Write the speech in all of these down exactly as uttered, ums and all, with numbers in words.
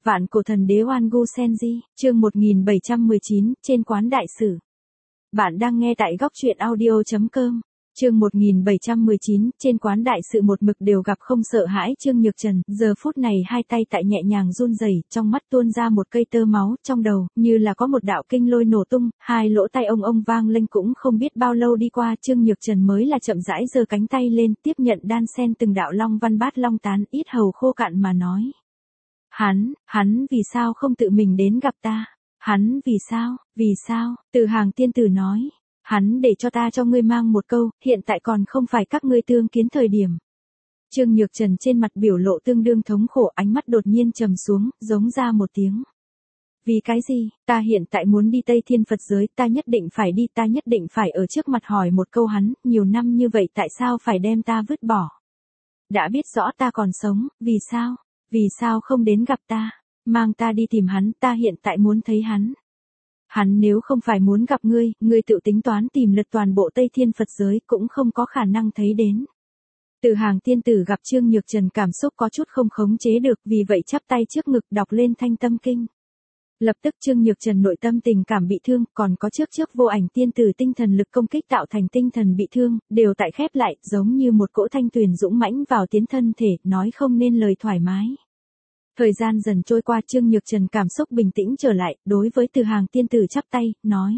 Vạn cổ thần đế Oan Gu Senji, chương một nghìn bảy trăm mười chín, trên quán đại sử. Bạn đang nghe tại góc truyện audio chấm com. Chương một nghìn bảy trăm mười chín, trên quán đại sự một mực đều gặp không sợ hãi Trương Nhược Trần, giờ phút này hai tay tại nhẹ nhàng run rẩy, trong mắt tuôn ra một cây tơ máu, trong đầu, như là có một đạo kinh lôi nổ tung, hai lỗ tai ông ông vang lên cũng không biết bao lâu đi qua Trương Nhược Trần mới là chậm rãi giơ cánh tay lên, tiếp nhận đan sen từng đạo long văn bát long tán, ít hầu khô cạn mà nói. Hắn, hắn vì sao không tự mình đến gặp ta? Hắn vì sao, vì sao? Từ Hàng tiên tử nói. Hắn để cho ta cho ngươi mang một câu, hiện tại còn không phải các ngươi tương kiến thời điểm. Trương Nhược Trần trên mặt biểu lộ tương đương thống khổ, ánh mắt đột nhiên trầm xuống, giống ra một tiếng. Vì cái gì, ta hiện tại muốn đi Tây Thiên Phật giới, ta nhất định phải đi, ta nhất định phải ở trước mặt hỏi một câu hắn, nhiều năm như vậy tại sao phải đem ta vứt bỏ? Đã biết rõ ta còn sống, vì sao? Vì sao không đến gặp ta? Mang ta đi tìm hắn, ta hiện tại muốn thấy hắn. Hắn nếu không phải muốn gặp ngươi, ngươi tự tính toán tìm lượt toàn bộ Tây Thiên Phật giới cũng không có khả năng thấy đến. Từ Hàng tiên tử gặp Trương Nhược Trần cảm xúc có chút không khống chế được, vì vậy chắp tay trước ngực đọc lên Thanh Tâm Kinh. Lập tức Trương Nhược Trần nội tâm tình cảm bị thương, còn có trước trước Vô Ảnh tiên tử tinh thần lực công kích tạo thành tinh thần bị thương, đều tại khép lại, giống như một cỗ thanh tuyền dũng mãnh vào tiến thân thể, nói không nên lời thoải mái. Thời gian dần trôi qua, Trương Nhược Trần cảm xúc bình tĩnh trở lại, đối với Từ Hàng tiên tử chắp tay, nói.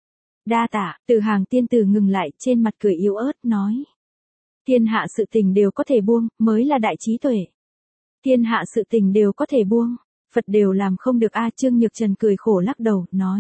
Đa tạ, Từ Hàng tiên tử ngừng lại, trên mặt cười yếu ớt, nói. Thiên hạ sự tình đều có thể buông, mới là đại trí tuệ. Thiên hạ sự tình đều có thể buông, Phật đều làm không được a. Trương Nhược Trần cười khổ lắc đầu, nói.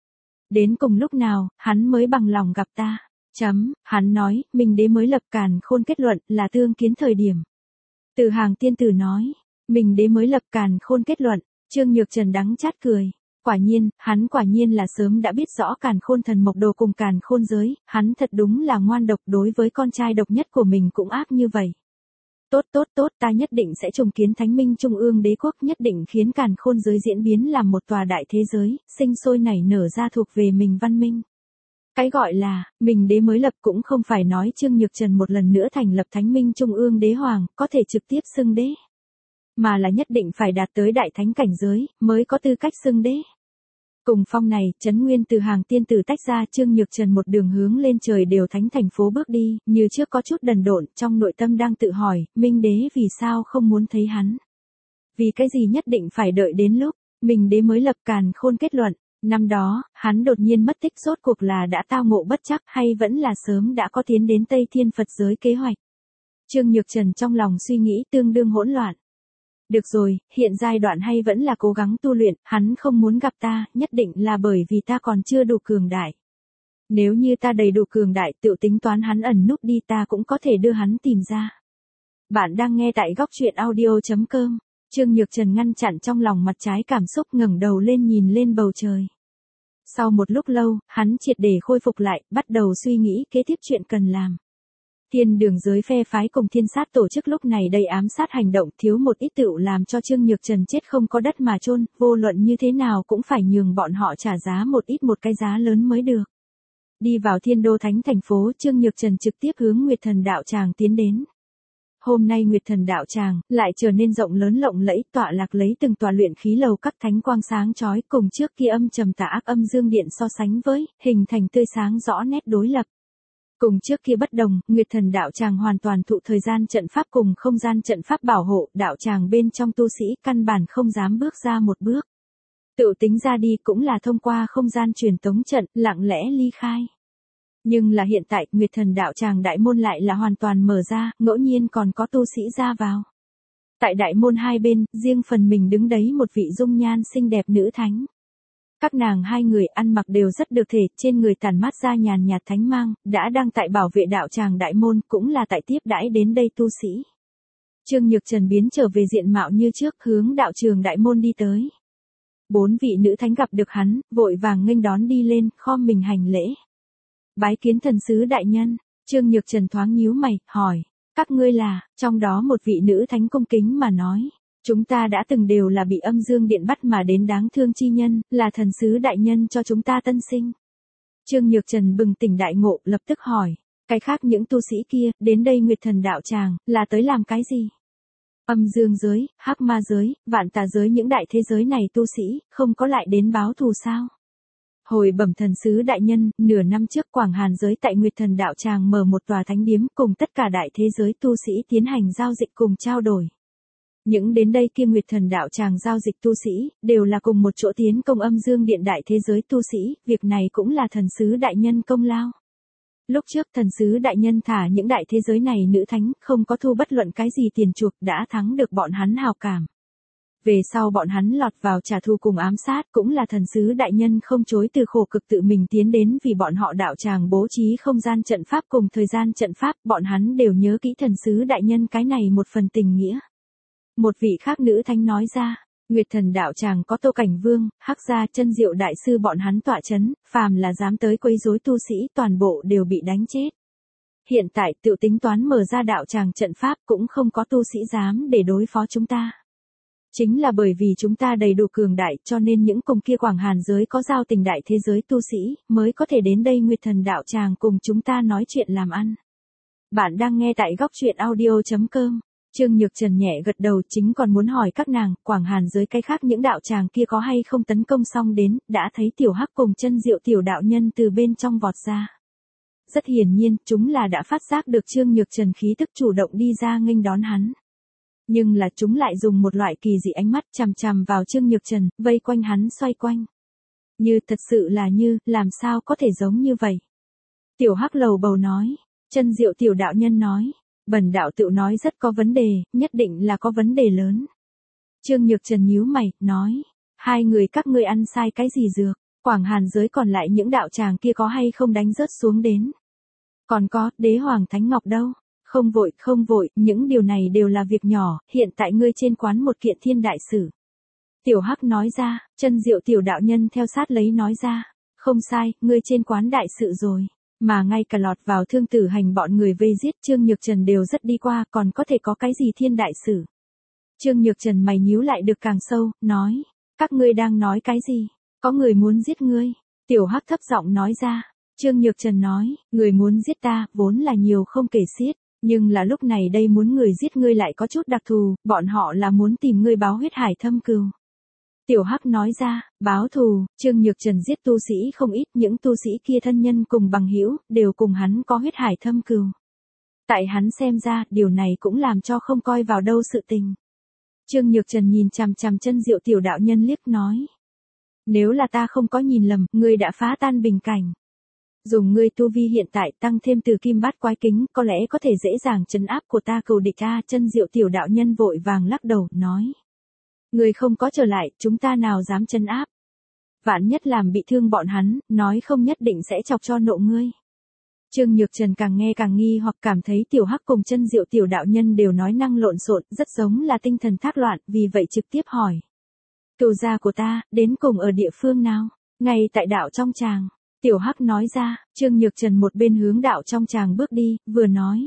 Đến cùng lúc nào, hắn mới bằng lòng gặp ta. Chấm, hắn nói, Minh đế mới lập Càn Khôn kết luận, là tương kiến thời điểm. Từ Hàng tiên tử nói. Mình đế mới lập Càn Khôn kết luận, Trương Nhược Trần đắng chát cười. Quả nhiên, hắn quả nhiên là sớm đã biết rõ Càn Khôn thần mộc đồ cùng Càn Khôn giới, hắn thật đúng là ngoan độc, đối với con trai độc nhất của mình cũng ác như vậy. Tốt tốt tốt, ta nhất định sẽ trùng kiến Thánh Minh Trung ương đế quốc, nhất định khiến Càn Khôn giới diễn biến làm một tòa đại thế giới, sinh sôi nảy nở ra thuộc về mình văn minh. Cái gọi là, mình đế mới lập cũng không phải nói Trương Nhược Trần một lần nữa thành lập Thánh Minh Trung ương đế hoàng, có thể trực tiếp xưng đế. Mà là nhất định phải đạt tới đại thánh cảnh giới, mới có tư cách xưng đế. Cùng phong này, Trấn Nguyên Từ Hàng tiên tử tách ra, Trương Nhược Trần một đường hướng lên trời đều thánh thành phố bước đi, như trước có chút đần độn, trong nội tâm đang tự hỏi, Minh đế vì sao không muốn thấy hắn? Vì cái gì nhất định phải đợi đến lúc, Minh đế mới lập Càn Khôn kết luận, năm đó, hắn đột nhiên mất tích rốt cuộc là đã tao ngộ bất trắc hay vẫn là sớm đã có tiến đến Tây Thiên Phật giới kế hoạch? Trương Nhược Trần trong lòng suy nghĩ tương đương hỗn loạn. Được rồi, hiện giai đoạn hay vẫn là cố gắng tu luyện, hắn không muốn gặp ta, nhất định là bởi vì ta còn chưa đủ cường đại. Nếu như ta đầy đủ cường đại, tự tính toán hắn ẩn núp đi, ta cũng có thể đưa hắn tìm ra. Bạn đang nghe tại góc truyện audio chấm com. Trương Nhược Trần ngăn chặn trong lòng mặt trái cảm xúc, ngẩng đầu lên nhìn lên bầu trời. Sau một lúc lâu, hắn triệt để khôi phục lại, bắt đầu suy nghĩ kế tiếp chuyện cần làm. Thiên đường giới phe phái cùng thiên sát tổ chức lúc này đây ám sát hành động, thiếu một ít tựu làm cho Trương Nhược Trần chết không có đất mà chôn, vô luận như thế nào cũng phải nhường bọn họ trả giá một ít một cái giá lớn mới được. Đi vào Thiên Đô Thánh thành phố, Trương Nhược Trần trực tiếp hướng Nguyệt Thần đạo tràng tiến đến. Hôm nay Nguyệt Thần đạo tràng lại trở nên rộng lớn lộng lẫy, tọa lạc lấy từng tòa luyện khí lầu các thánh quang sáng chói, cùng trước kia âm trầm tà ác âm dương điện so sánh với, hình thành tươi sáng rõ nét đối lập. Cùng trước kia bất đồng, Nguyệt Thần đạo tràng hoàn toàn thụ thời gian trận pháp cùng không gian trận pháp bảo hộ, đạo tràng bên trong tu sĩ căn bản không dám bước ra một bước. Tự tính ra đi cũng là thông qua không gian truyền tống trận, lặng lẽ ly khai. Nhưng là hiện tại, Nguyệt Thần đạo tràng đại môn lại là hoàn toàn mở ra, ngẫu nhiên còn có tu sĩ ra vào. Tại đại môn hai bên, riêng phần mình đứng đấy một vị dung nhan xinh đẹp nữ thánh. Các nàng hai người ăn mặc đều rất được thể, trên người tản mát ra nhàn nhạt thánh mang, đã đang tại bảo vệ đạo tràng đại môn, cũng là tại tiếp đãi đến đây tu sĩ. Trương Nhược Trần biến trở về diện mạo như trước, hướng đạo trường đại môn đi tới. Bốn vị nữ thánh gặp được hắn, vội vàng nghênh đón đi lên, khom mình hành lễ. Bái kiến thần sứ đại nhân. Trương Nhược Trần thoáng nhíu mày, hỏi, các ngươi là? Trong đó một vị nữ thánh cung kính mà nói. Chúng ta đã từng đều là bị âm dương điện bắt mà đến đáng thương chi nhân, là thần sứ đại nhân cho chúng ta tân sinh. Trương Nhược Trần bừng tỉnh đại ngộ, lập tức hỏi, cái khác những tu sĩ kia, đến đây Nguyệt Thần đạo tràng, là tới làm cái gì? Âm dương giới, hắc ma giới, vạn tà giới, những đại thế giới này tu sĩ, không có lại đến báo thù sao? Hồi bẩm thần sứ đại nhân, nửa năm trước Quảng Hàn giới tại Nguyệt Thần Đạo Tràng mở một tòa thánh điếm cùng tất cả đại thế giới tu sĩ tiến hành giao dịch cùng trao đổi. Những đến đây kia Nguyệt Thần Đạo Tràng giao dịch tu sĩ, đều là cùng một chỗ tiến công âm dương điện đại thế giới tu sĩ, việc này cũng là thần sứ đại nhân công lao. Lúc trước thần sứ đại nhân thả những đại thế giới này nữ thánh, không có thu bất luận cái gì tiền chuộc, đã thắng được bọn hắn hào cảm. Về sau bọn hắn lọt vào trả thù cùng ám sát, cũng là thần sứ đại nhân không chối từ khổ cực tự mình tiến đến vì bọn họ đạo tràng bố trí không gian trận pháp cùng thời gian trận pháp, bọn hắn đều nhớ kỹ thần sứ đại nhân cái này một phần tình nghĩa. Một vị khác nữ thánh nói ra, Nguyệt Thần Đạo Tràng có Tô Cảnh Vương, Hắc Gia, Chân Diệu đại sư bọn hắn tọa chấn, phàm là dám tới quấy rối tu sĩ toàn bộ đều bị đánh chết. Hiện tại tự tính toán mở ra đạo tràng trận pháp cũng không có tu sĩ dám để đối phó chúng ta. Chính là bởi vì chúng ta đầy đủ cường đại cho nên những cùng kia Quảng Hàn giới có giao tình đại thế giới tu sĩ mới có thể đến đây Nguyệt Thần Đạo Tràng cùng chúng ta nói chuyện làm ăn. Bạn đang nghe tại góc truyện audio chấm com. Trương Nhược Trần nhẹ gật đầu, chính còn muốn hỏi các nàng, Quảng Hàn giới cái khác những đạo tràng kia có hay không tấn công xong đến, đã thấy Tiểu Hắc cùng Chân Diệu tiểu đạo nhân từ bên trong vọt ra. Rất hiển nhiên, chúng là đã phát giác được Trương Nhược Trần khí tức chủ động đi ra nghênh đón hắn. Nhưng là chúng lại dùng một loại kỳ dị ánh mắt chằm chằm vào Trương Nhược Trần, vây quanh hắn xoay quanh. Như thật sự là như, làm sao có thể giống như vậy? Tiểu Hắc lầu bầu nói, Chân Diệu tiểu đạo nhân nói. Bần đạo tự nói rất có vấn đề, nhất định là có vấn đề lớn. Trương Nhược Trần nhíu mày, nói, hai người các ngươi ăn sai cái gì dược, Quảng Hàn giới còn lại những đạo tràng kia có hay không đánh rớt xuống đến. Còn có, đế hoàng thánh ngọc đâu, không vội, không vội, những điều này đều là việc nhỏ, hiện tại ngươi trên quán một kiện thiên đại sử. Tiểu Hắc nói ra, Chân Diệu tiểu đạo nhân theo sát lấy nói ra, không sai, ngươi trên quán đại sự rồi. Mà ngay cả lọt vào thương tử hành bọn người vây giết Trương Nhược Trần đều rất đi qua, còn có thể có cái gì thiên đại sử. Trương Nhược Trần mày nhíu lại được càng sâu, nói, các ngươi đang nói cái gì, có người muốn giết ngươi. Tiểu Hắc thấp giọng nói ra, Trương Nhược Trần nói, người muốn giết ta, vốn là nhiều không kể xiết, nhưng là lúc này đây muốn người giết ngươi lại có chút đặc thù, bọn họ là muốn tìm ngươi báo huyết hải thâm cừu. Tiểu Hắc nói ra, báo thù, Trương Nhược Trần giết tu sĩ không ít, những tu sĩ kia thân nhân cùng bằng hữu đều cùng hắn có huyết hải thâm cừu. Tại hắn xem ra, điều này cũng làm cho không coi vào đâu sự tình. Trương Nhược Trần nhìn chằm chằm Chân Diệu tiểu đạo nhân liếc nói. Nếu là ta không có nhìn lầm, ngươi đã phá tan bình cảnh. Dùng ngươi tu vi hiện tại tăng thêm từ kim bát quái kính, có lẽ có thể dễ dàng trấn áp của ta cừu địch a. Chân Diệu tiểu đạo nhân vội vàng lắc đầu, nói. Người không có trở lại, chúng ta nào dám trấn áp. Vạn nhất làm bị thương bọn hắn, nói không nhất định sẽ chọc cho nộ ngươi. Trương Nhược Trần càng nghe càng nghi hoặc cảm thấy Tiểu Hắc cùng Chân Diệu tiểu đạo nhân đều nói năng lộn xộn, rất giống là tinh thần thác loạn, vì vậy trực tiếp hỏi. Cừu gia của ta, đến cùng ở địa phương nào? Ngay tại đạo trong tràng. Tiểu Hắc nói ra, Trương Nhược Trần một bên hướng đạo trong tràng bước đi, vừa nói.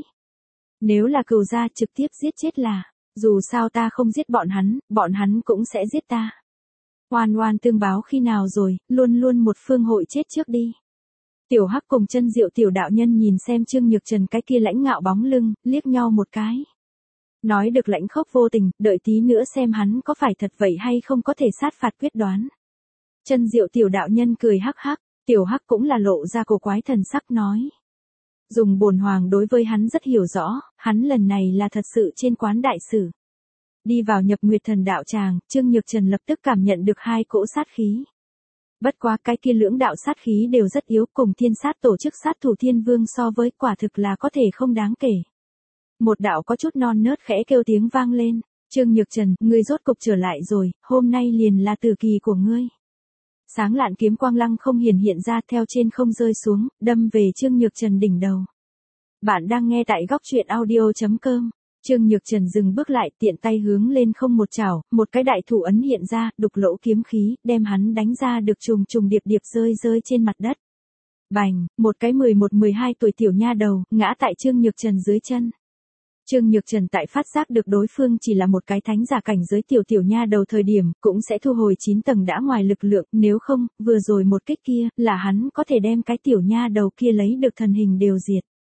Nếu là cừu gia trực tiếp giết chết là. Dù sao ta không giết bọn hắn, bọn hắn cũng sẽ giết ta. Oan oan tương báo khi nào rồi, luôn luôn một phương hội chết trước đi. Tiểu Hắc cùng Chân Diệu tiểu đạo nhân nhìn xem Trương Nhược Trần cái kia lãnh ngạo bóng lưng, liếc nhau một cái. Nói được lãnh khốc vô tình, đợi tí nữa xem hắn có phải thật vậy hay không có thể sát phạt quyết đoán. Chân Diệu tiểu đạo nhân cười hắc hắc, Tiểu Hắc cũng là lộ ra cổ quái thần sắc nói. Dùng bổn hoàng đối với hắn rất hiểu rõ, hắn lần này là thật sự trên quán đại sử. Đi vào nhập Nguyệt Thần Đạo Tràng, Trương Nhược Trần lập tức cảm nhận được hai cỗ sát khí. Bất quá cái kia lưỡng đạo sát khí đều rất yếu, cùng thiên sát tổ chức sát thủ thiên vương so với quả thực là có thể không đáng kể. Một đạo có chút non nớt khẽ kêu tiếng vang lên, Trương Nhược Trần, ngươi rốt cục trở lại rồi, hôm nay liền là tử kỳ của ngươi. Sáng lạn kiếm quang lăng không hiển hiện ra theo trên không rơi xuống, đâm về Trương Nhược Trần đỉnh đầu. Bạn đang nghe tại góc truyện audio chấm com. Trương Nhược Trần dừng bước lại, tiện tay hướng lên không một chảo, một cái đại thủ ấn hiện ra, đục lỗ kiếm khí, đem hắn đánh ra được trùng trùng điệp điệp rơi rơi trên mặt đất. Bành, một cái mười một mười hai tuổi tiểu nha đầu, ngã tại Trương Nhược Trần dưới chân. Trương Nhược Trần tại phát giác được đối phương chỉ là một cái thánh giả cảnh giới tiểu tiểu nha đầu thời điểm, cũng sẽ thu hồi chín tầng đã ngoài lực lượng, nếu không, vừa rồi một kích kia, là hắn có thể đem cái tiểu nha đầu kia lấy được thần hình đều diệt.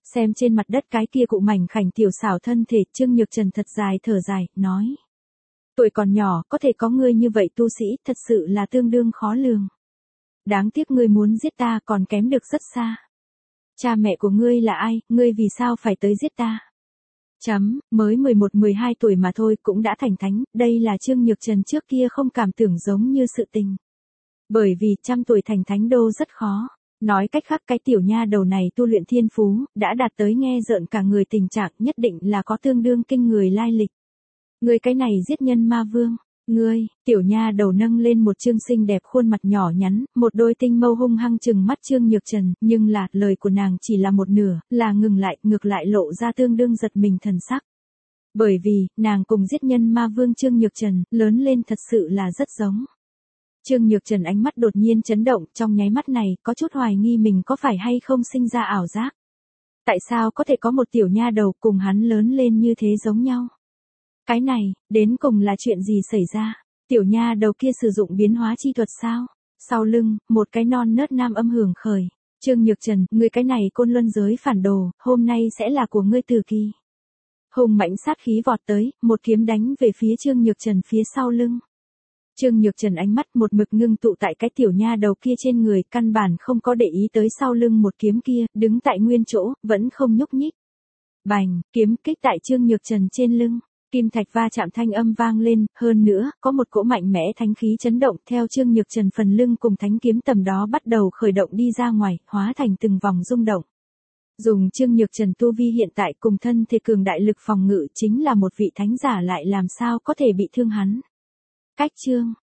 Xem trên mặt đất cái kia cụ mảnh khảnh tiểu xảo thân thể, Trương Nhược Trần thật dài thở dài, nói. Tuổi còn nhỏ, có thể có ngươi như vậy tu sĩ, thật sự là tương đương khó lường. Đáng tiếc ngươi muốn giết ta còn kém được rất xa. Cha mẹ của ngươi là ai, ngươi vì sao phải tới giết ta? Chấm, mới mười một mười hai tuổi mà thôi cũng đã thành thánh, đây là Trương Nhược Trần trước kia không cảm tưởng giống như sự tình. Bởi vì trăm tuổi thành thánh đô rất khó. Nói cách khác cái tiểu nha đầu này tu luyện thiên phú, đã đạt tới nghe rợn cả người tình trạng nhất định là có tương đương kinh người lai lịch. Ngươi cái này giết nhân ma vương. Ngươi, tiểu nha đầu nâng lên một trương xinh đẹp khuôn mặt nhỏ nhắn, một đôi tinh mâu hung hăng trừng mắt Trương Nhược Trần, nhưng là, lời của nàng chỉ là một nửa, là ngừng lại, ngược lại lộ ra tương đương giật mình thần sắc. Bởi vì, nàng cùng giết nhân ma vương Trương Nhược Trần, lớn lên thật sự là rất giống. Trương Nhược Trần ánh mắt đột nhiên chấn động, trong nháy mắt này, có chút hoài nghi mình có phải hay không sinh ra ảo giác. Tại sao có thể có một tiểu nha đầu cùng hắn lớn lên như thế giống nhau? Cái này, đến cùng là chuyện gì xảy ra? Tiểu nha đầu kia sử dụng biến hóa chi thuật sao? Sau lưng, một cái non nớt nam âm hưởng khởi. Trương Nhược Trần, ngươi cái này côn luân giới phản đồ, hôm nay sẽ là của ngươi tử kỳ. Hùng mãnh sát khí vọt tới, một kiếm đánh về phía Trương Nhược Trần phía sau lưng. Trương Nhược Trần ánh mắt một mực ngưng tụ tại cái tiểu nha đầu kia trên người, căn bản không có để ý tới sau lưng một kiếm kia, đứng tại nguyên chỗ, vẫn không nhúc nhích. Bành, kiếm kích tại Trương Nhược Trần trên lưng. Kim thạch va chạm thanh âm vang lên, hơn nữa, có một cỗ mạnh mẽ thánh khí chấn động theo Trương Nhược Trần phần lưng cùng thánh kiếm tầm đó bắt đầu khởi động đi ra ngoài, hóa thành từng vòng rung động. Dùng Trương Nhược Trần tu vi hiện tại cùng thân thể cường đại lực phòng ngự chính là một vị thánh giả lại làm sao có thể bị thương hắn. Cách chương,